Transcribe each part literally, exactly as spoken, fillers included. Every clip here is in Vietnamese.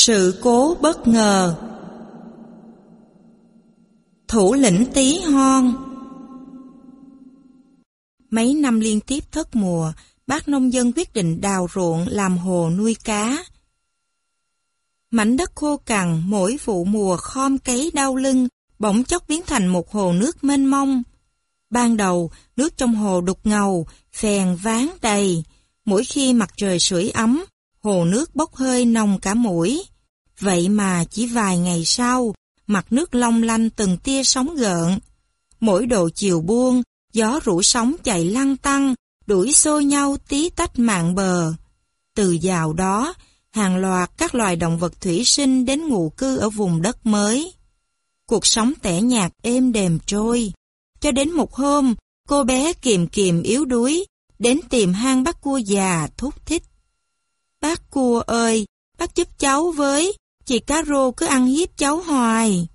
Sự cố bất ngờ. Thủ lĩnh Tí Hon. Mấy năm liên tiếp thất mùa, bác nông dân quyết định đào ruộng làm hồ nuôi cá. Mảnh đất khô cằn mỗi vụ mùa khom cấy đau lưng, bỗng chốc biến thành một hồ nước mênh mông. Ban đầu, nước trong hồ đục ngầu, phèn váng đầy. Mỗi khi mặt trời sưởi ấm, hồ nước bốc hơi nồng cả mũi. Vậy mà chỉ vài ngày sau, mặt nước long lanh từng tia sóng gợn. Mỗi độ chiều buông, gió rủ sóng chạy lăn tăn, đuổi xô nhau tí tách mạn bờ. Từ dạo đó, hàng loạt các loài động vật thủy sinh đến ngụ cư ở vùng đất mới. Cuộc sống tẻ nhạt êm đềm trôi. Cho đến một hôm, cô bé Kiềm Kiềm yếu đuối, đến tìm hang bác cua già thúc thích. Bác cua ơi, bác giúp cháu với, chị cá rô cứ ăn hiếp cháu hoài.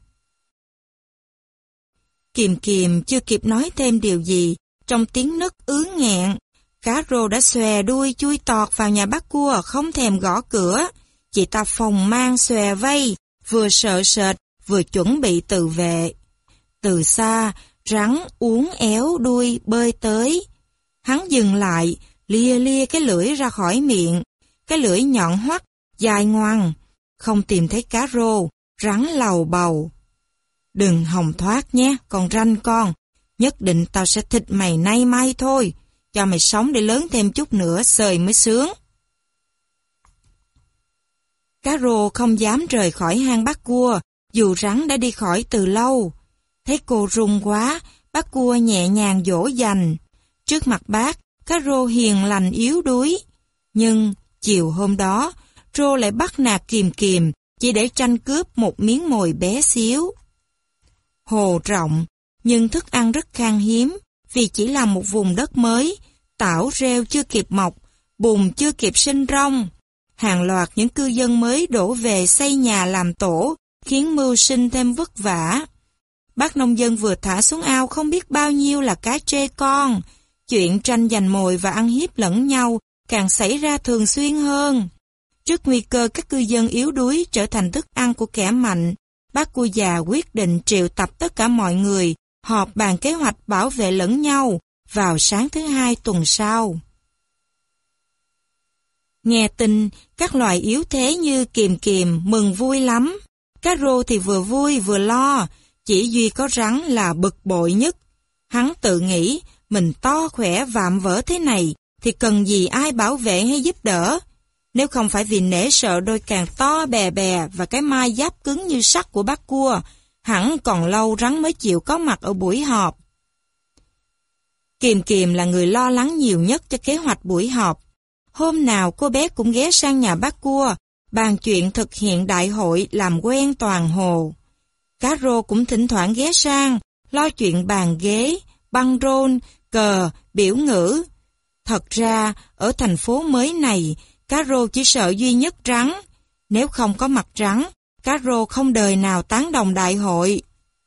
Kiềm Kiềm chưa kịp nói thêm điều gì, trong tiếng nấc ứ nghẹn, cá rô đã xòe đuôi chui tọt vào nhà bác cua không thèm gõ cửa. Chị ta phòng mang xòe vây, vừa sợ sệt, vừa chuẩn bị tự vệ. Từ xa, rắn uốn éo đuôi bơi tới. Hắn dừng lại, lia lia cái lưỡi ra khỏi miệng. Cái lưỡi nhọn hoắt, dài ngoằng. Không tìm thấy cá rô, rắn lầu bầu. Đừng hòng thoát nhé, con ranh con. Nhất định tao sẽ thịt mày nay mai thôi. Cho mày sống để lớn thêm chút nữa, sời mới sướng. Cá rô không dám rời khỏi hang bác cua, dù rắn đã đi khỏi từ lâu. Thấy cô run quá, bác cua nhẹ nhàng dỗ dành. Trước mặt bác, cá rô hiền lành yếu đuối. Nhưng, chiều hôm đó, rô lại bắt nạt Kiềm Kiềm, chỉ để tranh cướp một miếng mồi bé xíu. Hồ rộng, nhưng thức ăn rất khan hiếm, vì chỉ là một vùng đất mới, tảo rêu chưa kịp mọc, bùn chưa kịp sinh rong. Hàng loạt những cư dân mới đổ về xây nhà làm tổ, khiến mưu sinh thêm vất vả. Bác nông dân vừa thả xuống ao không biết bao nhiêu là cá trê con. Chuyện tranh giành mồi và ăn hiếp lẫn nhau càng xảy ra thường xuyên hơn. Trước nguy cơ các cư dân yếu đuối trở thành thức ăn của kẻ mạnh, bác cua già quyết định triệu tập tất cả mọi người, họp bàn kế hoạch bảo vệ lẫn nhau vào sáng thứ hai tuần sau. Nghe tin, các loài yếu thế như Kiềm Kiềm mừng vui lắm. Cá rô thì vừa vui vừa lo, chỉ duy có rắn là bực bội nhất. Hắn tự nghĩ, mình to khỏe vạm vỡ thế này, thì cần gì ai bảo vệ hay giúp đỡ. Nếu không phải vì nể sợ đôi càng to bè bè và cái mai giáp cứng như sắt của bác cua, hẳn còn lâu rắn mới chịu có mặt ở buổi họp. Kiềm Kiềm là người lo lắng nhiều nhất cho kế hoạch buổi họp. Hôm nào cô bé cũng ghé sang nhà bác cua, bàn chuyện thực hiện đại hội làm quen toàn hồ. Cá rô cũng thỉnh thoảng ghé sang, lo chuyện bàn ghế, băng rôn, cờ, biểu ngữ. Thật ra, ở thành phố mới này, cá rô chỉ sợ duy nhất rắn. Nếu không có mặt rắn, cá rô không đời nào tán đồng đại hội.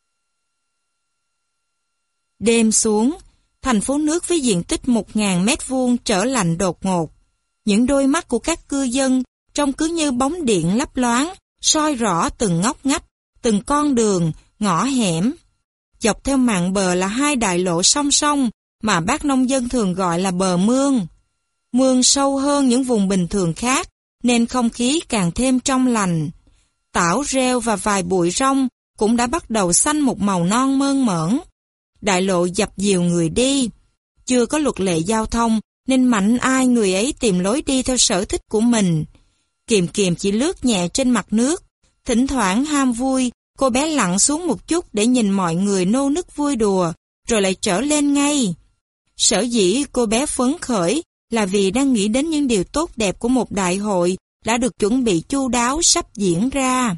Đêm xuống, thành phố nước với diện tích một nghìn mét vuông trở lạnh đột ngột. Những đôi mắt của các cư dân trông cứ như bóng điện lấp loáng, soi rõ từng ngóc ngách, từng con đường, ngõ hẻm. Dọc theo mạn bờ là hai đại lộ song song mà bác nông dân thường gọi là bờ mương. Mương sâu hơn những vùng bình thường khác, nên không khí càng thêm trong lành. Tảo rêu và vài bụi rong cũng đã bắt đầu xanh một màu non mơn mởn. Đại lộ dập dìu người đi. Chưa có luật lệ giao thông, nên mạnh ai người ấy tìm lối đi theo sở thích của mình. Kiềm Kiềm chỉ lướt nhẹ trên mặt nước. Thỉnh thoảng ham vui, cô bé lặn xuống một chút để nhìn mọi người nô nức vui đùa, rồi lại trở lên ngay. Sở dĩ cô bé phấn khởi là vì đang nghĩ đến những điều tốt đẹp của một đại hội đã được chuẩn bị chu đáo sắp diễn ra.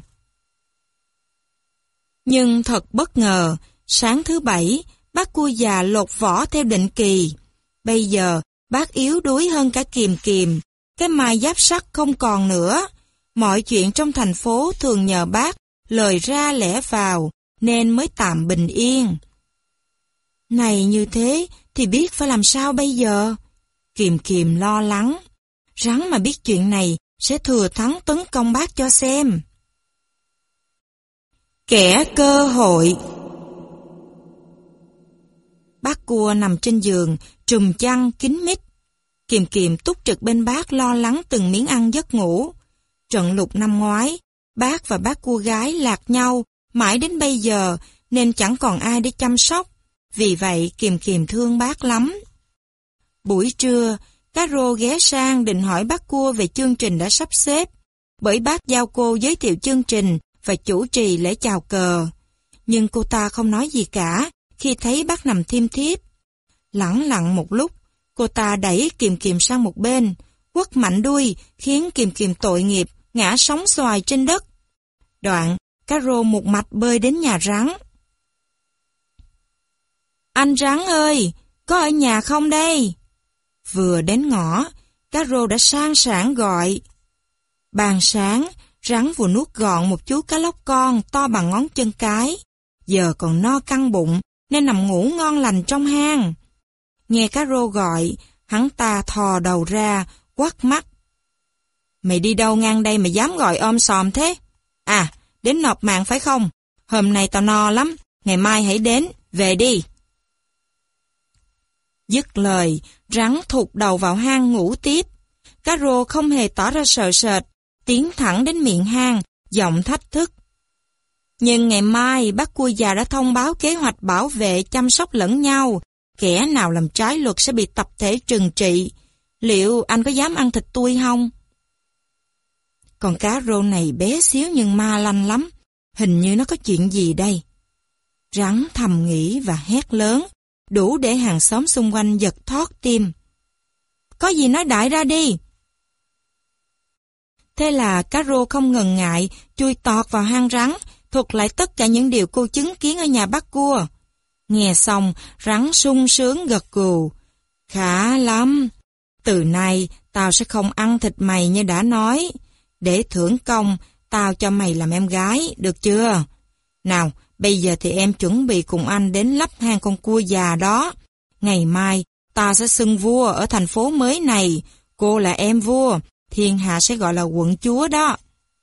Nhưng thật bất ngờ, sáng thứ bảy, bác cua già lột vỏ theo định kỳ. Bây giờ, bác yếu đuối hơn cả Kiềm Kiềm, cái mai giáp sắt không còn nữa. Mọi chuyện trong thành phố thường nhờ bác, lời ra lẽ vào, nên mới tạm bình yên. Này như thế, thì biết phải làm sao bây giờ? Kiềm Kiềm lo lắng. Rắn mà biết chuyện này, sẽ thừa thắng tấn công bác cho xem. Kẻ cơ hội. Bác Cua nằm trên giường, trùm chăn kín mít. Kiềm Kiềm túc trực bên bác lo lắng từng miếng ăn giấc ngủ. Trận lụt năm ngoái, bác và bác Cua gái lạc nhau mãi đến bây giờ nên chẳng còn ai để chăm sóc. Vì vậy Kiềm Kiềm thương bác lắm. Buổi trưa, cá rô ghé sang định hỏi bác Cua về chương trình đã sắp xếp, bởi bác giao cô giới thiệu chương trình và chủ trì lễ chào cờ. Nhưng cô ta không nói gì cả khi thấy bác nằm thiêm thiếp. Lẳng lặng một lúc, cô ta đẩy Kiềm Kiềm sang một bên, quất mạnh đuôi khiến Kiềm Kiềm tội nghiệp ngã sóng xoài trên đất. Đoạn, cá rô một mạch bơi đến nhà rắn. Anh Rắn ơi, có ở nhà không đây? Vừa đến ngõ, cá rô đã sang sảng gọi. Ban sáng, rắn vừa nuốt gọn một chú cá lóc con to bằng ngón chân cái. Giờ còn no căng bụng nên nằm ngủ ngon lành trong hang. Nghe cá rô gọi, hắn ta thò đầu ra, quắt mắt. Mày đi đâu ngang đây mà dám gọi om sòm thế? À, đến nộp mạng phải không? Hôm nay tao no lắm, ngày mai hãy đến, về đi. Dứt lời, rắn thụt đầu vào hang ngủ tiếp. Cá rô không hề tỏ ra sợ sệt, tiến thẳng đến miệng hang, giọng thách thức. Nhưng ngày mai bác Cua già đã thông báo kế hoạch bảo vệ chăm sóc lẫn nhau. Kẻ nào làm trái luật sẽ bị tập thể trừng trị. Liệu anh có dám ăn thịt tui không? Con cá rô này bé xíu nhưng ma lanh lắm. Hình như nó có chuyện gì đây? Rắn thầm nghĩ và hét lớn, đủ để hàng xóm xung quanh giật thót tim. Có gì nói đại ra đi. Thế là cá rô không ngần ngại, chui tọt vào hang rắn, thuật lại tất cả những điều cô chứng kiến ở nhà bác Cua. Nghe xong, rắn sung sướng gật gù. Khá lắm. Từ nay, tao sẽ không ăn thịt mày như đã nói. Để thưởng công, tao cho mày làm em gái, được chưa? Nào, bây giờ thì em chuẩn bị cùng anh đến lấp hang con cua già đó. Ngày mai, ta sẽ xưng vua ở thành phố mới này. Cô là em vua, thiên hạ sẽ gọi là quận chúa đó.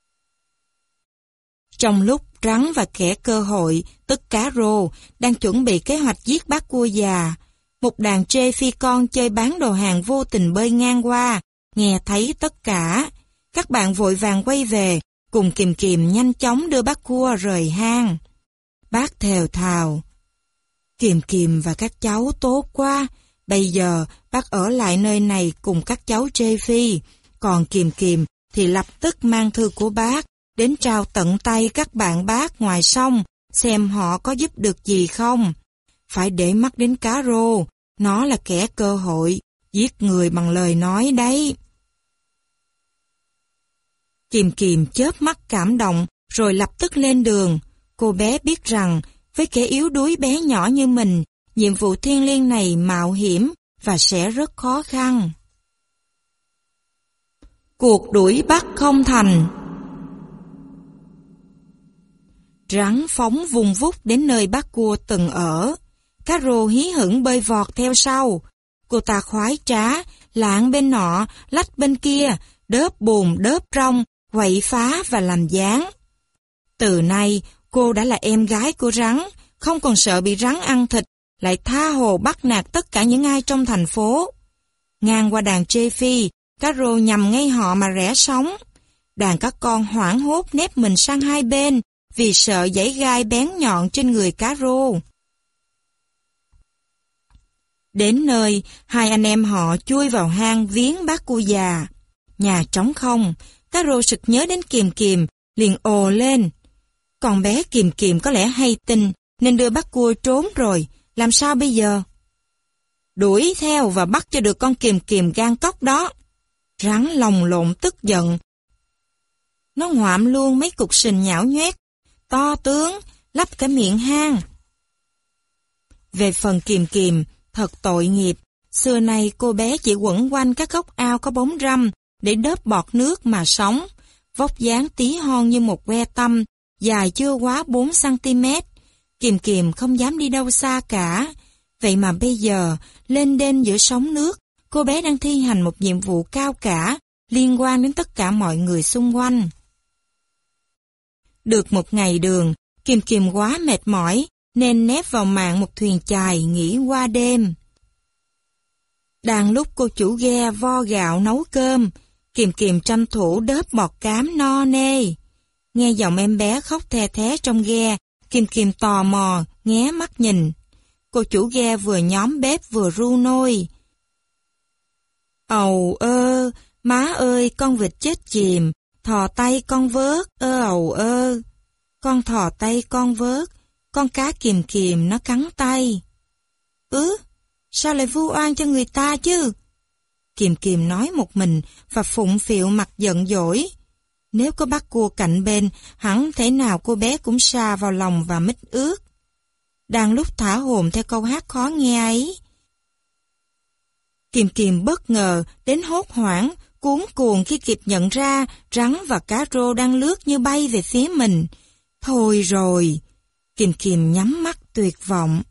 Trong lúc rắn và kẻ cơ hội, tức cá rô, đang chuẩn bị kế hoạch giết bác Cua già, một đàn trê phi con chơi bán đồ hàng vô tình bơi ngang qua, nghe thấy tất cả. Các bạn vội vàng quay về, cùng Kiềm Kiềm nhanh chóng đưa bác Cua rời hang. Bác thều thào. Kiềm Kiềm và các cháu tốt quá, bây giờ bác ở lại nơi này cùng các cháu trê phi, còn Kiềm Kiềm thì lập tức mang thư của bác đến trao tận tay các bạn bác ngoài sông, xem họ có giúp được gì không. Phải để mắt đến cá rô, nó là kẻ cơ hội, giết người bằng lời nói đấy. Kiềm Kiềm chớp mắt cảm động, rồi lập tức lên đường. Cô bé biết rằng, với kẻ yếu đuối bé nhỏ như mình, nhiệm vụ thiêng liêng này mạo hiểm và sẽ rất khó khăn. Cuộc đuổi bắt không thành. Rắn phóng vùng vút đến nơi bác Cua từng ở. Cá rô hí hửng bơi vọt theo sau. Cô ta khoái trá, lạng bên nọ, lách bên kia, đớp bùn đớp rong, quậy phá và làm gián. Từ nay, cô đã là em gái của rắn, không còn sợ bị rắn ăn thịt, lại tha hồ bắt nạt tất cả những ai trong thành phố. Ngang qua đàn trê phi, cá rô nhằm ngay họ mà rẽ sóng. Đàn các con hoảng hốt nép mình sang hai bên, vì sợ dãy gai bén nhọn trên người cá rô. Đến nơi, hai anh em họ chui vào hang viếng bác Cua già. Nhà trống không, cá rô sực nhớ đến Kiềm Kiềm, liền ồ lên. Con bé Kiềm Kiềm có lẽ hay tin, nên đưa bác Cua trốn rồi, làm sao bây giờ? Đuổi theo và bắt cho được con Kiềm Kiềm gan cóc đó. Rắn lồng lộn tức giận. Nó ngoạm luôn mấy cục sình nhão nhoét, to tướng, lấp cả miệng hang. Về phần Kiềm Kiềm, thật tội nghiệp, xưa nay cô bé chỉ quẩn quanh các góc ao có bóng râm để đớp bọt nước mà sống, vóc dáng tí hon như một que tăm, dài chưa quá bốn xăng ti mét. Kiềm Kiềm không dám đi đâu xa cả, vậy mà bây giờ, lên đên giữa sóng nước, cô bé đang thi hành một nhiệm vụ cao cả liên quan đến tất cả mọi người xung quanh. Được một ngày đường, Kiềm Kiềm quá mệt mỏi, nên nép vào mạn một thuyền chài nghỉ qua đêm. Đang lúc cô chủ ghe vo gạo nấu cơm, Kiềm Kiềm tranh thủ đớp bọt cám no nê. Nghe giọng em bé khóc the thé trong ghe, Kiềm Kiềm tò mò, nghé mắt nhìn. Cô chủ ghe vừa nhóm bếp vừa ru nôi. Ầu ơ, má ơi con vịt chết chìm, thò tay con vớt, ơ ầu ơ. Con thò tay con vớt, con cá Kiềm Kiềm nó cắn tay. Ứ, sao lại vu oan cho người ta chứ? Kiềm Kiềm nói một mình và phụng phịu mặt giận dỗi. Nếu có bác cua cạnh bên, hẳn thể nào cô bé cũng sa vào lòng và mít ướt. Đang lúc thả hồn theo câu hát khó nghe ấy, Kiềm Kiềm bất ngờ đến hốt hoảng, cuống cuồng khi kịp nhận ra rắn và cá rô đang lướt như bay về phía mình. Thôi rồi, Kiềm Kiềm nhắm mắt tuyệt vọng.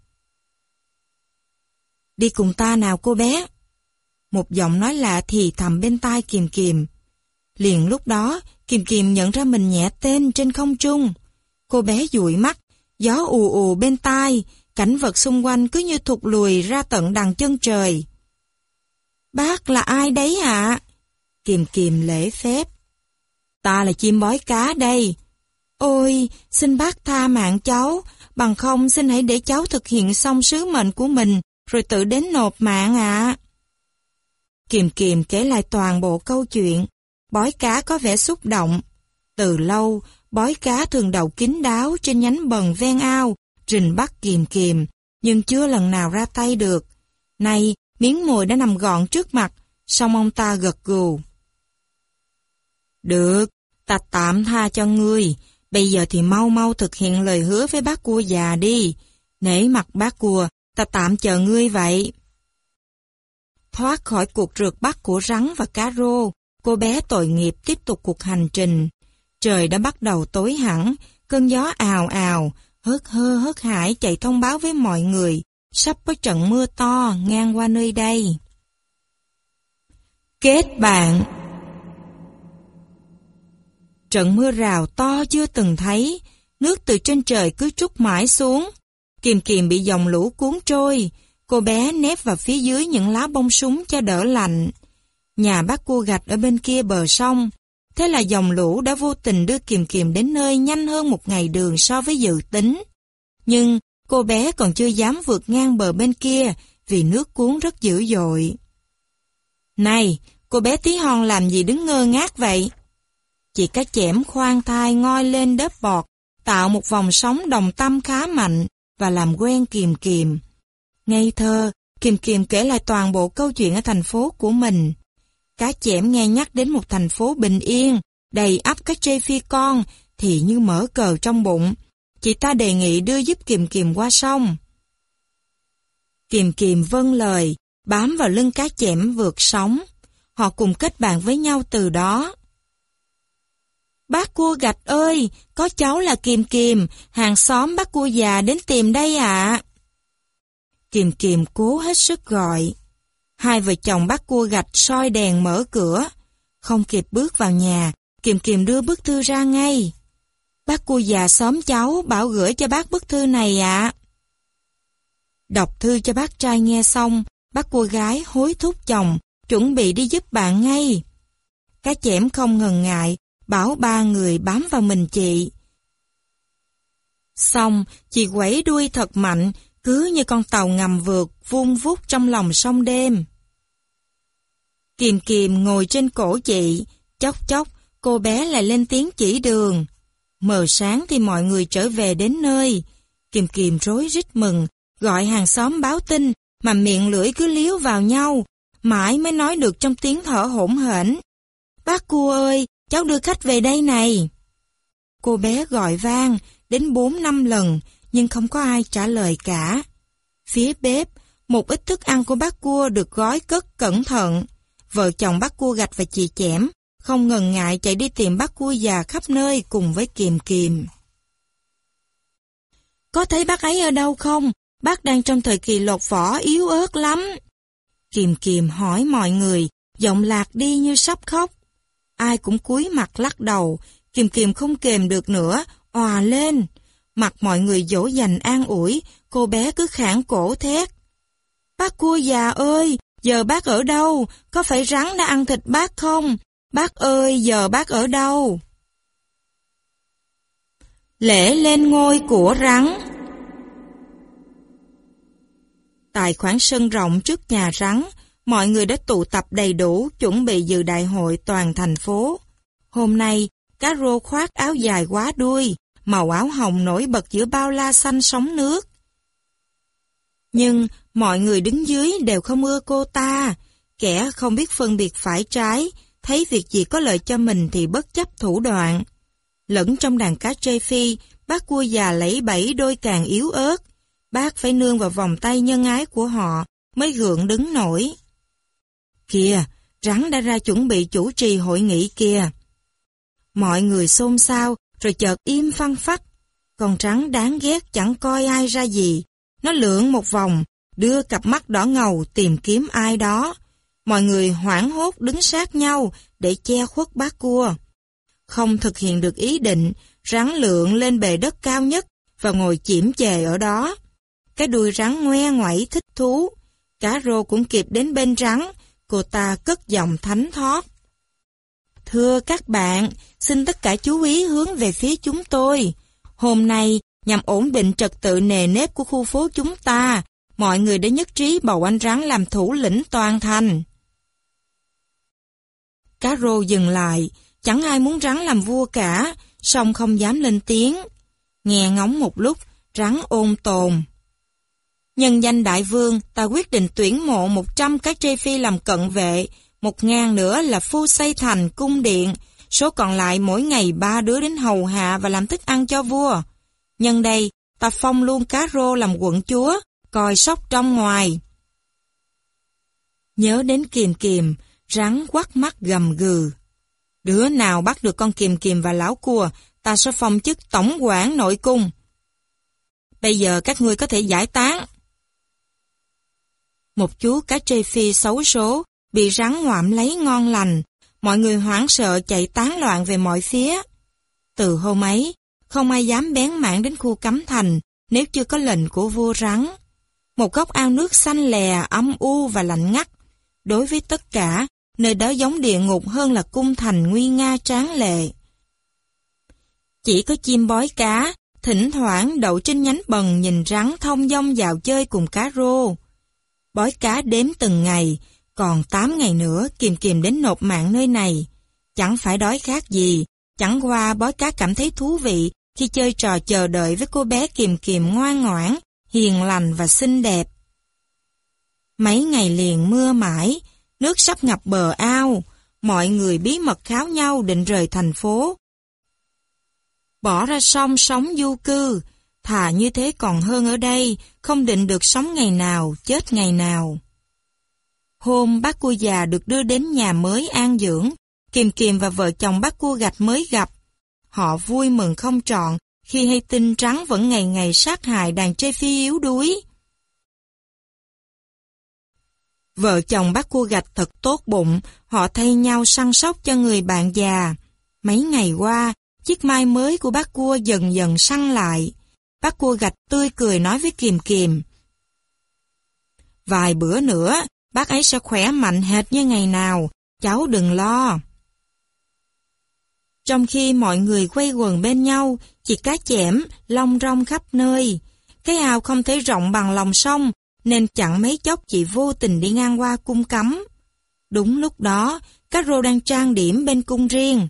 Đi cùng ta nào cô bé. Một giọng nói lạ thì thầm bên tai Kiềm Kiềm. Liền lúc đó, Kiềm Kiềm nhận ra mình nhẹ tên trên không trung. Cô bé dụi mắt, gió ù ù bên tai, cảnh vật xung quanh cứ như thụt lùi ra tận đằng chân trời. Bác là ai đấy ạ? Kiềm Kiềm lễ phép. Ta là chim bói cá đây. Ôi, xin bác tha mạng cháu, bằng không xin hãy để cháu thực hiện xong sứ mệnh của mình, rồi tự đến nộp mạng ạ. Kiềm Kiềm kể lại toàn bộ câu chuyện. Bói cá có vẻ xúc động. Từ lâu, bói cá thường đậu kín đáo trên nhánh bần ven ao, rình bắt Kiềm Kiềm, nhưng chưa lần nào ra tay được. Nay, miếng mồi đã nằm gọn trước mặt, song ông ta gật gù. Được, ta tạm tha cho ngươi. Bây giờ thì mau mau thực hiện lời hứa với bác cua già đi. Nể mặt bác cua, ta tạm chờ ngươi vậy. Thoát khỏi cuộc rượt bắt của rắn và cá rô, cô bé tội nghiệp tiếp tục cuộc hành trình. Trời đã bắt đầu tối hẳn, cơn gió ào ào, hớt hơ hớt hải chạy thông báo với mọi người, sắp có trận mưa to ngang qua nơi đây. Kết bạn. Trận mưa rào to chưa từng thấy, nước từ trên trời cứ trút mãi xuống. Kiềm Kiềm bị dòng lũ cuốn trôi, cô bé nép vào phía dưới những lá bông súng cho đỡ lạnh. Nhà bác cua gạch ở bên kia bờ sông, thế là dòng lũ đã vô tình đưa Kiềm Kiềm đến nơi nhanh hơn một ngày đường so với dự tính. Nhưng cô bé còn chưa dám vượt ngang bờ bên kia vì nước cuốn rất dữ dội. Này, cô bé tí hon làm gì đứng ngơ ngác vậy? Chị cá chẽm khoan thai ngoi lên đớp bọt, tạo một vòng sóng đồng tâm khá mạnh và làm quen Kiềm Kiềm. Ngây thơ, Kiềm Kiềm kể lại toàn bộ câu chuyện ở thành phố của mình. Cá chẽm nghe nhắc đến một thành phố bình yên, đầy ắp các trê phi con, thì như mở cờ trong bụng. Chị ta đề nghị đưa giúp Kiềm Kiềm qua sông. Kiềm Kiềm vâng lời, bám vào lưng cá chẽm vượt sóng. Họ cùng kết bạn với nhau từ đó. Bác cua gạch ơi, có cháu là Kiềm Kiềm, hàng xóm bác cua già đến tìm đây ạ. Kiềm Kiềm cố hết sức gọi. Hai vợ chồng bác cua gạch soi đèn mở cửa. Không kịp bước vào nhà, Kiềm Kiềm đưa bức thư ra ngay. Bác cua già xóm cháu bảo gửi cho bác bức thư này ạ. Đọc thư cho bác trai nghe xong, bác cua gái hối thúc chồng, chuẩn bị đi giúp bạn ngay. Cá chẽm không ngần ngại, bảo ba người bám vào mình chị. Xong, chị quẩy đuôi thật mạnh, cứ như con tàu ngầm vượt vun vút trong lòng sông đêm. Kiềm Kiềm ngồi trên cổ chị, chốc chốc cô bé lại lên tiếng chỉ đường. Mờ sáng thì mọi người trở về đến nơi. Kiềm Kiềm rối rít mừng, gọi hàng xóm báo tin mà miệng lưỡi cứ líu vào nhau, mãi mới nói được trong tiếng thở hổn hển. Bác cua ơi, cháu đưa khách về đây này. Cô bé gọi vang đến bốn năm lần nhưng không có ai trả lời cả. Phía bếp, một ít thức ăn của bác cua được gói cất cẩn thận. Vợ chồng bác cua gạch và chị chẽm không ngần ngại chạy đi tìm bác cua già khắp nơi cùng với Kiềm Kiềm. Có thấy bác ấy ở đâu không? Bác đang trong thời kỳ lột vỏ yếu ớt lắm. Kiềm Kiềm hỏi mọi người, giọng lạc đi như sắp khóc. ai cũng cúi mặt lắc đầu, Kiềm Kiềm không kềm được nữa, òa lên. Mặt mọi người dỗ dành an ủi, cô bé cứ khản cổ thét. Bác cua già ơi, giờ bác ở đâu? Có phải rắn đã ăn thịt bác không? Bác ơi, giờ bác ở đâu? Lễ lên ngôi của rắn. Tại khoảng sân rộng trước nhà rắn, mọi người đã tụ tập đầy đủ chuẩn bị dự đại hội toàn thành phố. Hôm nay, cá rô khoác áo dài quá đuôi, màu áo hồng nổi bật giữa bao la xanh sóng nước. Nhưng mọi người đứng dưới đều không ưa cô ta, kẻ không biết phân biệt phải trái, thấy việc gì có lợi cho mình thì bất chấp thủ đoạn. Lẫn trong đàn cá trê phi, bác cua già lẫy bẫy đôi càng yếu ớt, bác phải nương vào vòng tay nhân ái của họ mới gượng đứng nổi. Kìa, rắn đã ra chuẩn bị chủ trì hội nghị kìa. Mọi người xôn xao rồi chợt im phăng phắc. Con rắn đáng ghét chẳng coi ai ra gì. Nó lượn một vòng, đưa cặp mắt đỏ ngầu tìm kiếm ai đó. Mọi người hoảng hốt đứng sát nhau để che khuất bác cua. Không thực hiện được ý định, rắn lượn lên bề đất cao nhất và ngồi chiếm chề ở đó. Cái đuôi rắn ngoe ngoẩy thích thú. Cá rô cũng kịp đến bên rắn, cô ta cất giọng thánh thót. Thưa các bạn, xin tất cả chú ý hướng về phía chúng tôi. Hôm nay, nhằm ổn định trật tự nề nếp của khu phố chúng ta, mọi người đã nhất trí bầu anh rắn làm thủ lĩnh toàn thành. Cá rô dừng lại, chẳng ai muốn rắn làm vua cả, song không dám lên tiếng. Nghe ngóng một lúc, rắn ôn tồn. Nhân danh đại vương, ta quyết định tuyển mộ một trăm cái trê phi làm cận vệ, một ngàn nữa là phu xây thành cung điện, số còn lại mỗi ngày ba đứa đến hầu hạ và làm thức ăn cho vua. Nhân đây, ta phong luôn cá rô làm quận chúa, coi sóc trong ngoài. Nhớ đến Kiềm Kiềm, rắn quắt mắt gầm gừ. Đứa nào bắt được con Kiềm Kiềm và lão cua, ta sẽ phong chức tổng quản nội cung. Bây giờ các ngươi có thể giải tán. Một chú cá trê phi xấu số, bị rắn ngoạm lấy ngon lành, mọi người hoảng sợ chạy tán loạn về mọi phía. Từ hôm ấy, không ai dám bén mảng đến khu cấm thành nếu chưa có lệnh của vua rắn. Một góc ao nước xanh lè, âm u và lạnh ngắt. Đối với tất cả, nơi đó giống địa ngục hơn là cung thành nguy nga tráng lệ. Chỉ có chim bói cá, thỉnh thoảng đậu trên nhánh bần nhìn rắn thông dong vào chơi cùng cá rô. Bói cá đếm từng ngày, còn tám ngày nữa Kiềm Kiềm đến nộp mạng nơi này. Chẳng phải đói khát gì, chẳng qua bói cá cảm thấy thú vị khi chơi trò chờ đợi với cô bé Kiềm Kiềm ngoan ngoãn, hiền lành và xinh đẹp. Mấy ngày liền mưa mãi, nước sắp ngập bờ ao, mọi người bí mật kháo nhau định rời thành phố. Bỏ ra sông sống du cư, thà như thế còn hơn ở đây, không định được sống ngày nào, chết ngày nào. Hôm bác cua già được đưa đến nhà mới an dưỡng, Kiềm Kiềm và vợ chồng bác cua gạch mới gặp. Họ vui mừng không trọn khi hay tin rắn vẫn ngày ngày sát hại đàn trê phi yếu đuối. Vợ chồng bác cua gạch thật tốt bụng, họ thay nhau săn sóc cho người bạn già. Mấy ngày qua, chiếc mai mới của bác cua dần dần săn lại. Bác cua gạch tươi cười nói với Kiềm Kiềm. Vài bữa nữa, bác ấy sẽ khỏe mạnh hệt như ngày nào, cháu đừng lo. Trong khi mọi người quay quần bên nhau, chỉ cá chẽm, long rong khắp nơi. Cái ao không thể rộng bằng lòng sông, nên chẳng mấy chốc chị vô tình đi ngang qua cung cấm. Đúng lúc đó, cá rô đang trang điểm bên cung riêng.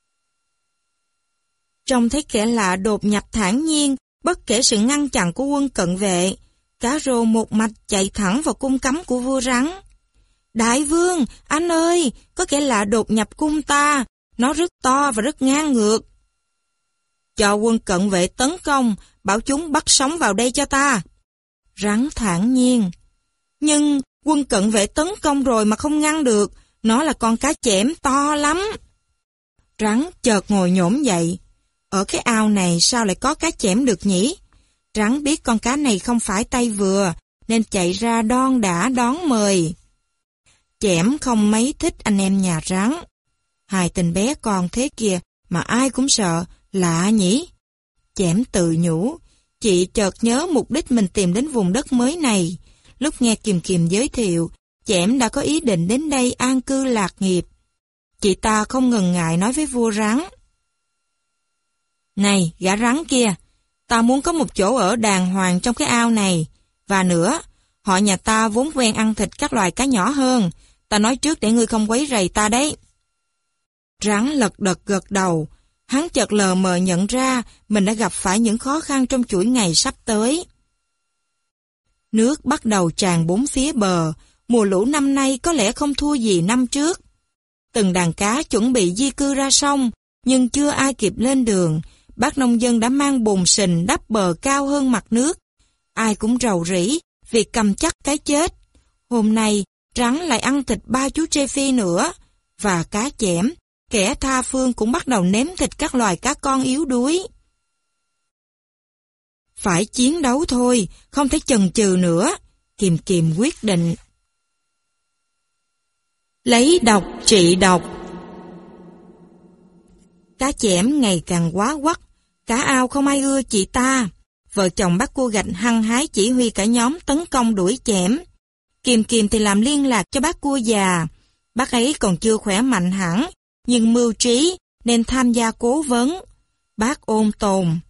Trông thấy kẻ lạ đột nhập thản nhiên, bất kể sự ngăn chặn của quân cận vệ, cá rô một mạch chạy thẳng vào cung cấm của vua rắn. Đại vương, anh ơi, có kẻ lạ đột nhập cung ta, nó rất to và rất ngang ngược. Cho quân cận vệ tấn công, bảo chúng bắt sống vào đây cho ta. Rắn thản nhiên. Nhưng quân cận vệ tấn công rồi mà không ngăn được, nó là con cá chẽm to lắm. Rắn chợt ngồi nhổm dậy. Ở cái ao này sao lại có cá chẽm được nhỉ? Rắn biết con cá này không phải tay vừa, nên chạy ra đon đả đón mời. Chẽm không mấy thích anh em nhà rắn. Hai tên bé con thế kia mà ai cũng sợ, lạ nhỉ? Chẻm tự nhủ, chị chợt nhớ mục đích mình tìm đến vùng đất mới này. Lúc nghe Kiềm Kiềm giới thiệu, Chẻm đã có ý định đến đây an cư lạc nghiệp. Chị ta không ngần ngại nói với vua rắn. Này, gã rắn kia, ta muốn có một chỗ ở đàng hoàng trong cái ao này. Và nữa, họ nhà ta vốn quen ăn thịt các loài cá nhỏ hơn. Ta nói trước để ngươi không quấy rầy ta đấy. Rắn lật đật gật đầu. Hắn chợt lờ mờ nhận ra mình đã gặp phải những khó khăn trong chuỗi ngày sắp tới. Nước bắt đầu tràn bốn phía bờ. Mùa lũ năm nay có lẽ không thua gì năm trước. Từng đàn cá chuẩn bị di cư ra sông, nhưng chưa ai kịp lên đường. Bác nông dân đã mang bùn sình đắp bờ cao hơn mặt nước. Ai cũng rầu rĩ vì cầm chắc cái chết. Hôm nay, rắn lại ăn thịt ba chú Trê Phi nữa. Và cá chẽm, kẻ tha phương cũng bắt đầu nếm thịt các loài cá con yếu đuối. Phải chiến đấu thôi, không thể chần chừ nữa. Kiềm Kiềm quyết định. Lấy độc trị độc. Cá chẽm ngày càng quá quắt, cả ao không ai ưa chị ta. Vợ chồng bác cua gạch hăng hái chỉ huy cả nhóm tấn công đuổi chẽm. Kiềm Kiềm thì làm liên lạc cho bác cua già. Bác ấy còn chưa khỏe mạnh hẳn, nhưng mưu trí nên tham gia cố vấn. Bác ôn tồn.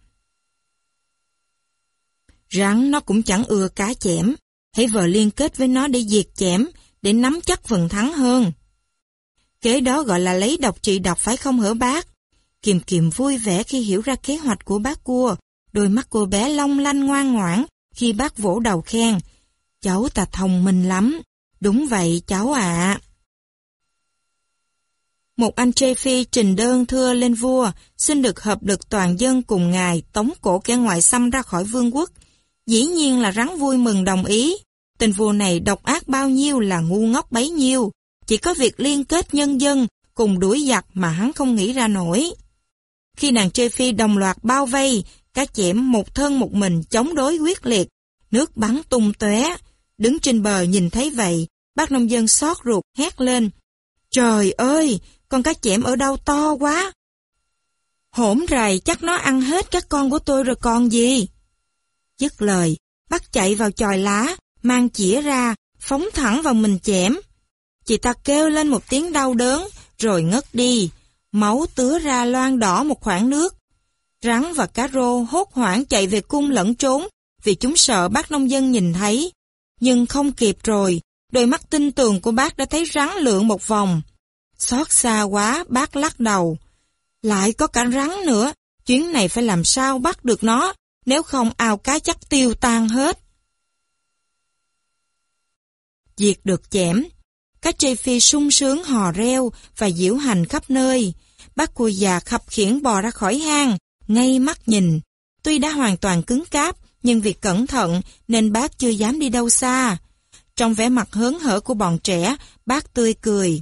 Rắn nó cũng chẳng ưa cá chẽm. Hãy vợ liên kết với nó để diệt chẽm, để nắm chắc phần thắng hơn. Kế đó gọi là lấy độc trị độc phải không hả bác? Kiềm Kiềm vui vẻ khi hiểu ra kế hoạch của bác cua. Đôi mắt cô bé long lanh ngoan ngoãn khi bác vỗ đầu khen. Cháu ta thông minh lắm. Đúng vậy cháu ạ. Một anh Trê Phi trình đơn thưa lên vua, xin được hợp lực toàn dân cùng ngài tống cổ kẻ ngoại xâm ra khỏi vương quốc. Dĩ nhiên là rắn vui mừng đồng ý. Tên vua này độc ác bao nhiêu là ngu ngốc bấy nhiêu. Chỉ có việc liên kết nhân dân cùng đuổi giặc mà hắn không nghĩ ra nổi. Khi nàng Trê Phi đồng loạt bao vây, cá chẽm một thân một mình chống đối quyết liệt, nước bắn tung tóe. Đứng trên bờ nhìn thấy vậy, bác nông dân xót ruột hét lên. Trời ơi, con cá chẽm ở đâu to quá. Hổn rày chắc nó ăn hết các con của tôi rồi còn gì. Dứt lời, bác chạy vào chòi lá, mang chĩa ra, phóng thẳng vào mình chẽm. Chị ta kêu lên một tiếng đau đớn, rồi ngất đi. Máu tứa ra loang đỏ một khoảng nước. Rắn và cá rô hốt hoảng chạy về cung lẫn trốn, vì chúng sợ bác nông dân nhìn thấy. Nhưng không kịp rồi, đôi mắt tinh tường của bác đã thấy rắn lượn một vòng. Xót xa quá, bác lắc đầu. Lại có cả rắn nữa, chuyến này phải làm sao bắt được nó, nếu không ao cá chắc tiêu tan hết. Diệt được chẽm, cá Trê Phi sung sướng hò reo và diễu hành khắp nơi. Bác cua già khập khiễng bò ra khỏi hang, ngay mắt nhìn. Tuy đã hoàn toàn cứng cáp, nhưng vì cẩn thận nên bác chưa dám đi đâu xa. Trong vẻ mặt hớn hở của bọn trẻ, bác tươi cười.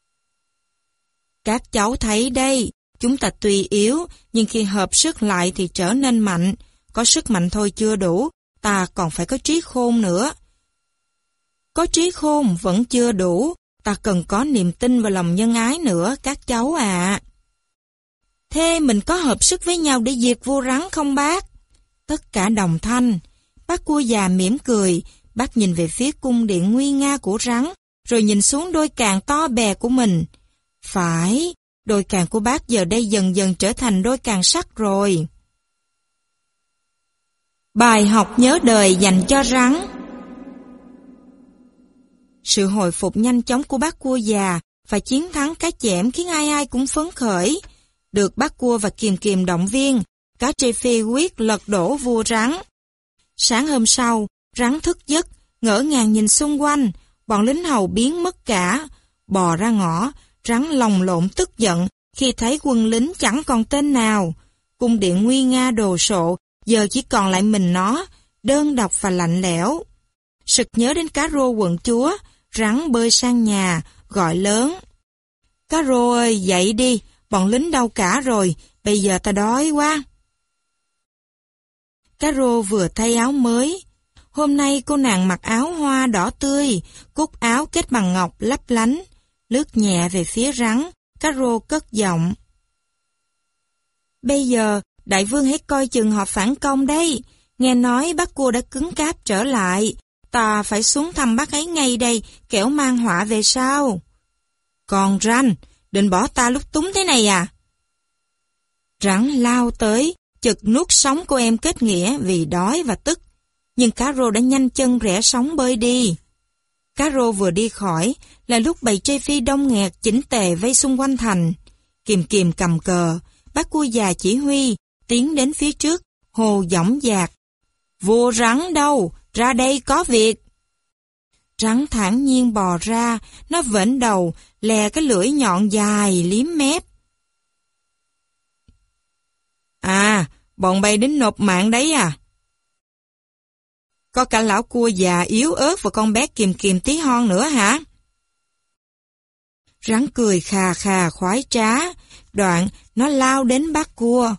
Các cháu thấy đây, chúng ta tuy yếu, nhưng khi hợp sức lại thì trở nên mạnh. Có sức mạnh thôi chưa đủ, ta còn phải có trí khôn nữa. Có trí khôn vẫn chưa đủ, ta cần có niềm tin và lòng nhân ái nữa các cháu ạ. À. Thế mình có hợp sức với nhau để diệt vua rắn không bác? Tất cả đồng thanh. Bác cua già mỉm cười, bác nhìn về phía cung điện nguy nga của rắn, rồi nhìn xuống đôi càng to bè của mình. Phải, đôi càng của bác giờ đây dần dần trở thành đôi càng sắt rồi. Bài học nhớ đời dành cho rắn. Sự hồi phục nhanh chóng của bác cua già và chiến thắng cá chẽm khiến ai ai cũng phấn khởi. Được bác cua và Kiềm Kiềm động viên, cá Trê Phi quyết lật đổ vua rắn. Sáng hôm sau, rắn thức giấc, ngỡ ngàng nhìn xung quanh, bọn lính hầu biến mất cả. Bò ra ngõ, rắn lồng lộn tức giận khi thấy quân lính chẳng còn tên nào. Cung điện nguy nga đồ sộ, giờ chỉ còn lại mình nó, đơn độc và lạnh lẽo. Sực nhớ đến cá rô quận chúa, rắn bơi sang nhà, gọi lớn. Cá rô ơi, dậy đi, bọn lính đâu cả rồi, bây giờ ta đói quá. Cá rô vừa thay áo mới. Hôm nay cô nàng mặc áo hoa đỏ tươi, cúc áo kết bằng ngọc lấp lánh, lướt nhẹ về phía rắn, Cá rô cất giọng. Bây giờ, đại vương hãy coi chừng họ phản công đấy. Nghe nói bác cua đã cứng cáp trở lại. Ta phải xuống thăm bác ấy ngay đây, kẻo mang họa về sau. Còn ranh, định bỏ ta lúc túng thế này à? Rắn lao tới, chực nuốt sống cô em kết nghĩa vì đói và tức. Nhưng cá rô đã nhanh chân rẽ sóng bơi đi. Cá rô vừa đi khỏi là lúc bầy trê phi đông nghẹt chỉnh tề vây xung quanh thành. Kiềm Kiềm cầm cờ, bác cua già chỉ huy, tiến đến phía trước, hồ dõng dạc. Vua rắn đâu, ra đây có việc. Rắn thản nhiên bò ra, nó vểnh đầu, lè cái lưỡi nhọn dài, liếm mép. À, bọn bay đến nộp mạng đấy à? Có cả lão cua già yếu ớt và con bé Kiềm Kiềm tí hon nữa hả? Rắn cười khà khà khoái trá, đoạn nó lao đến bác cua.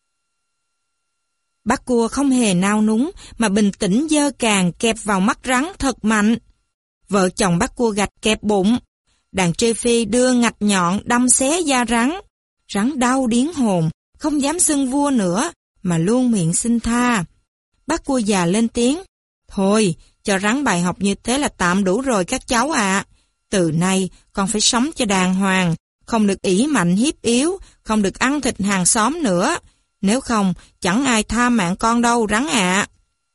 Bác cua không hề nao núng mà bình tĩnh giơ càng kẹp vào mắt rắn thật mạnh. Vợ chồng bác cua gạch kẹp bụng. Đàn trê phi đưa ngạch nhọn đâm xé da rắn. Rắn đau điếng hồn, không dám xưng vua nữa, mà luôn miệng xin tha. Bác cua già lên tiếng. Thôi, cho rắn bài học như thế là tạm đủ rồi các cháu ạ. Từ nay, con phải sống cho đàng hoàng, không được ỷ mạnh hiếp yếu, không được ăn thịt hàng xóm nữa. Nếu không, chẳng ai tha mạng con đâu rắn ạ.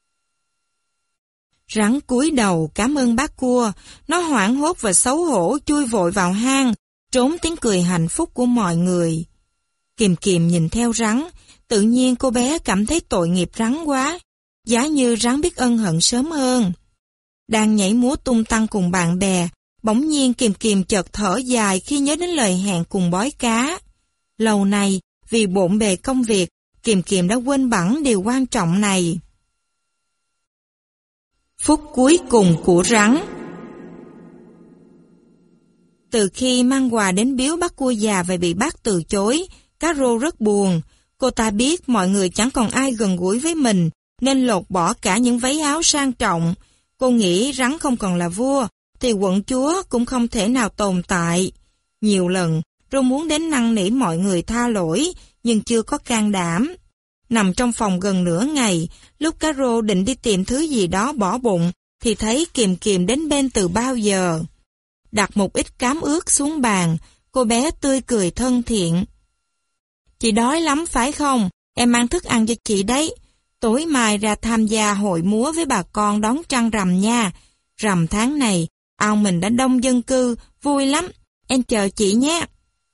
Rắn cúi đầu cảm ơn bác cua, nó hoảng hốt và xấu hổ chui vội vào hang, trốn tiếng cười hạnh phúc của mọi người. Kiềm Kiềm nhìn theo rắn, tự nhiên cô bé cảm thấy tội nghiệp rắn quá, giá như rắn biết ân hận sớm hơn. Đang nhảy múa tung tăng cùng bạn bè, bỗng nhiên Kiềm Kiềm chợt thở dài khi nhớ đến lời hẹn cùng bói cá. Lâu nay, vì bộn bề công việc, Kiềm Kiềm đã quên bẵng điều quan trọng này. Phút cuối cùng của rắn. Từ khi mang quà đến biếu bác cua già và bị bác từ chối, cá rô rất buồn. Cô ta biết mọi người chẳng còn ai gần gũi với mình, nên lột bỏ cả những váy áo sang trọng. Cô nghĩ rắn không còn là vua, thì quận chúa cũng không thể nào tồn tại. Nhiều lần, rô muốn đến năn nỉ mọi người tha lỗi, nhưng chưa có can đảm. Nằm trong phòng gần nửa ngày, lúc cá rô định đi tìm thứ gì đó bỏ bụng, thì thấy Kiềm Kiềm đến bên từ bao giờ. Đặt một ít cám ướt xuống bàn, cô bé tươi cười thân thiện. Chị đói lắm phải không? Em mang thức ăn cho chị đấy. Tối mai ra tham gia hội múa với bà con đón trăng rằm nha. Rằm tháng này, ao mình đã đông dân cư, vui lắm. Em chờ chị nhé.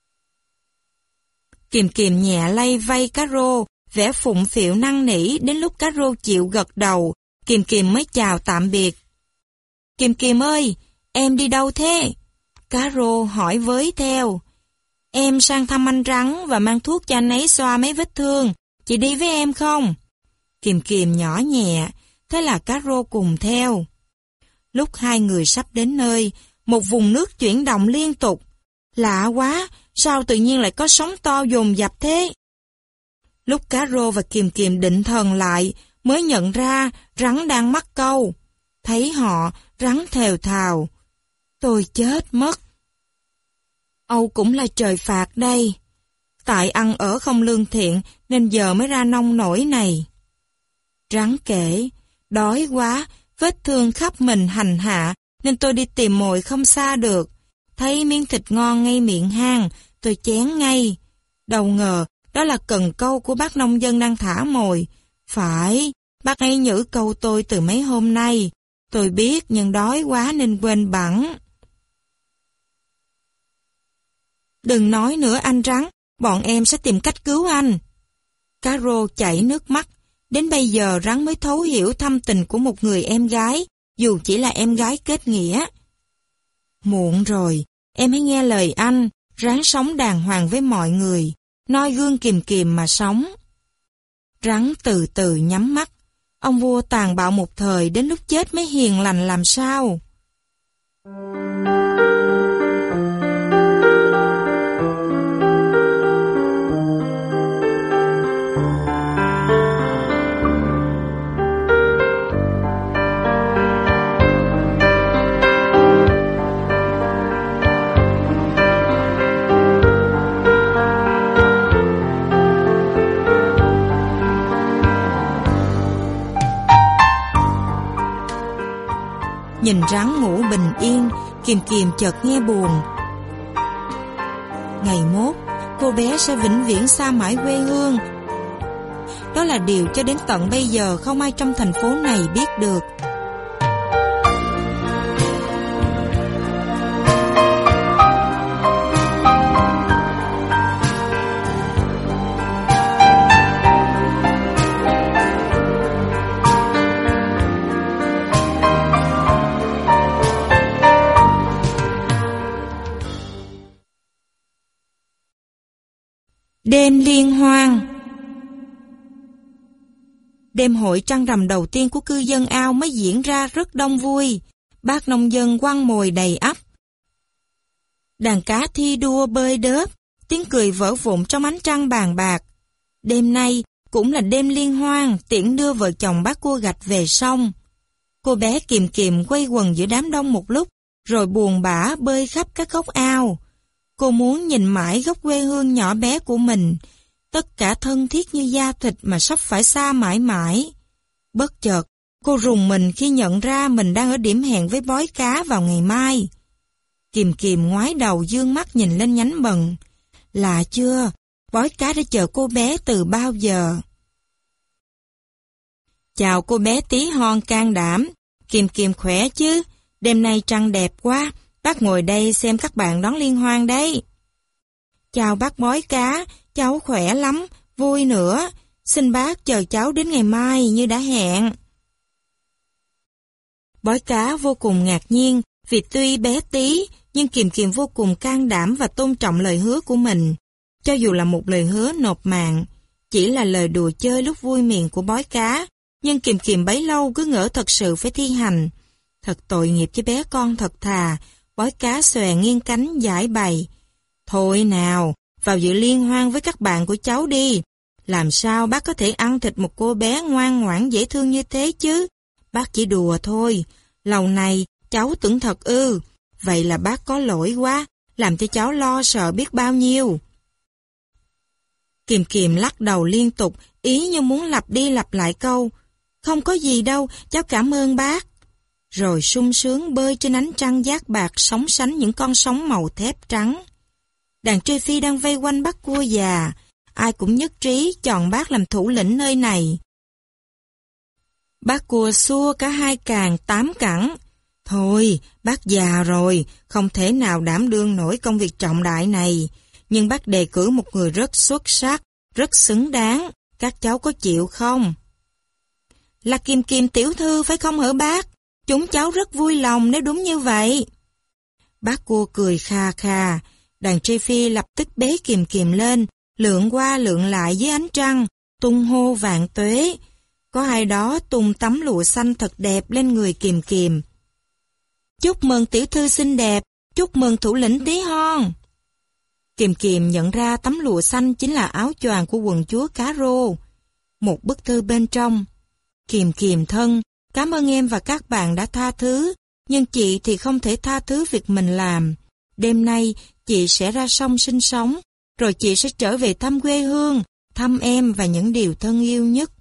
Kiềm Kiềm nhẹ lay vay cá rô, vẻ phụng phịu năn nỉ đến lúc cá rô chịu gật đầu, Kiềm Kiềm mới chào tạm biệt. Kiềm Kiềm ơi, em đi đâu thế? Cá rô hỏi với theo. Em sang thăm anh rắn và mang thuốc cho anh ấy xoa mấy vết thương, chị đi với em không? Kiềm Kiềm nhỏ nhẹ, thế là cá rô cùng theo. Lúc hai người sắp đến nơi, một vùng nước chuyển động liên tục. Lạ quá, sao tự nhiên lại có sóng to dồn dập thế? Lúc cá rô và Kiềm Kiềm định thần lại, mới nhận ra rắn đang mắc câu. Thấy họ, rắn thều thào. Tôi chết mất. Âu cũng là trời phạt đây. Tại ăn ở không lương thiện nên giờ mới ra nông nổi này. Rắn kể, đói quá, vết thương khắp mình hành hạ nên tôi đi tìm mồi không xa được. Thấy miếng thịt ngon ngay miệng hang, tôi chén ngay. Đâu ngờ, đó là cần câu của bác nông dân đang thả mồi. Phải, bác ấy nhử câu tôi từ mấy hôm nay. Tôi biết nhưng đói quá nên quên bẵng. Đừng nói nữa anh rắn, bọn em sẽ tìm cách cứu anh. Cá rô chảy nước mắt. Đến bây giờ rắn mới thấu hiểu thâm tình của một người em gái, dù chỉ là em gái kết nghĩa. Muộn rồi, em hãy nghe lời anh, ráng sống đàng hoàng với mọi người, noi gương Kiềm Kiềm mà sống. Rắn từ từ nhắm mắt. Ông vua tàn bạo một thời đến lúc chết mới hiền lành làm sao? Nhìn rắn ngủ bình yên, Kiềm Kiềm chợt nghe buồn. Ngày mốt, cô bé sẽ vĩnh viễn xa mãi quê hương. Đó là điều cho đến tận bây giờ không ai trong thành phố này biết được. Đêm liên hoan. Đêm hội trăng rằm đầu tiên của cư dân Ao mới diễn ra rất đông vui. Bác nông dân quăng mồi đầy ắp. Đàn cá thi đua bơi đớp, tiếng cười vỡ vụn trong ánh trăng bàn bạc. Đêm nay cũng là đêm liên hoan tiễn đưa vợ chồng bác cua Gạch về sông. Cô bé Kiềm Kiềm quay quần giữa đám đông một lúc, rồi buồn bã bơi khắp các góc ao. Cô muốn nhìn mãi góc quê hương nhỏ bé của mình, tất cả thân thiết như da thịt mà sắp phải xa mãi mãi. Bất chợt, cô rùng mình khi nhận ra mình đang ở điểm hẹn với bói cá vào ngày mai. Kiềm Kiềm ngoái đầu dương mắt nhìn lên nhánh bần. Lạ chưa, bói cá đã chờ cô bé từ bao giờ. Chào cô bé tí hon can đảm. Kiềm Kiềm khỏe chứ, đêm nay trăng đẹp quá. Bác ngồi đây xem các bạn đón liên hoan đấy. Chào bác bói cá, cháu khỏe lắm, vui nữa. Xin bác chờ cháu đến ngày mai như đã hẹn. Bói cá vô cùng ngạc nhiên vì tuy bé tí nhưng Kiềm Kiềm vô cùng can đảm và tôn trọng lời hứa của mình. Cho dù là một lời hứa nộp mạng, chỉ là lời đùa chơi lúc vui miệng của bói cá, nhưng Kiềm Kiềm bấy lâu cứ ngỡ thật sự phải thi hành. Thật tội nghiệp cho bé con thật thà. Bói cá xòe nghiêng cánh giải bày. Thôi nào, vào dự liên hoan với các bạn của cháu đi. Làm sao bác có thể ăn thịt một cô bé ngoan ngoãn dễ thương như thế chứ? Bác chỉ đùa thôi. Lâu này cháu tưởng thật ư. Vậy là bác có lỗi quá, làm cho cháu lo sợ biết bao nhiêu. Kiềm Kiềm lắc đầu liên tục, ý như muốn lặp đi lặp lại câu. Không có gì đâu, cháu cảm ơn bác. Rồi sung sướng bơi trên ánh trăng giác bạc sóng sánh những con sóng màu thép trắng. Đàn Tri Phi đang vây quanh bác cua già, ai cũng nhất trí chọn bác làm thủ lĩnh nơi này. Bác cua xua cả hai càng tám cẳng. Thôi, bác già rồi, không thể nào đảm đương nổi công việc trọng đại này, nhưng bác đề cử một người rất xuất sắc, rất xứng đáng, các cháu có chịu không? Là Kiềm Kiềm tiểu thư phải không hả bác? Chúng cháu rất vui lòng nếu đúng như vậy. Bác cua cười kha kha, đàn Tri Phi lập tức bế Kiềm Kiềm lên, lượn qua lượn lại dưới ánh trăng, tung hô vạn tuế. Có ai đó tung tấm lụa xanh thật đẹp lên người Kiềm Kiềm. Chúc mừng tiểu thư xinh đẹp, chúc mừng thủ lĩnh tí hon. Kiềm Kiềm nhận ra tấm lụa xanh chính là áo choàng của quận chúa Cá Rô. Một bức thư bên trong. Kiềm Kiềm thân, cảm ơn em và các bạn đã tha thứ, nhưng chị thì không thể tha thứ việc mình làm. Đêm nay, chị sẽ ra sông sinh sống, rồi chị sẽ trở về thăm quê hương, thăm em và những điều thân yêu nhất.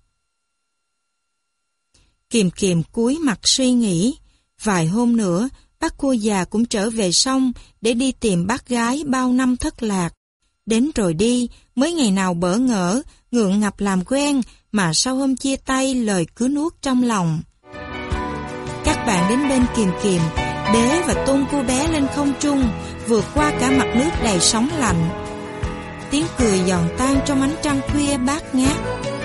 Kiềm Kiềm cúi mặt suy nghĩ. Vài hôm nữa, bác cua già cũng trở về sông để đi tìm bác gái bao năm thất lạc. Đến rồi đi, mới ngày nào bỡ ngỡ, ngượng ngập làm quen, mà sau hôm chia tay lời cứ nuốt trong lòng. Các bạn đến bên Kiềm Kiềm, bế và tung cô bé lên không trung, vượt qua cả mặt nước đầy sóng lạnh. Tiếng cười giòn tan trong ánh trăng khuya bát ngát.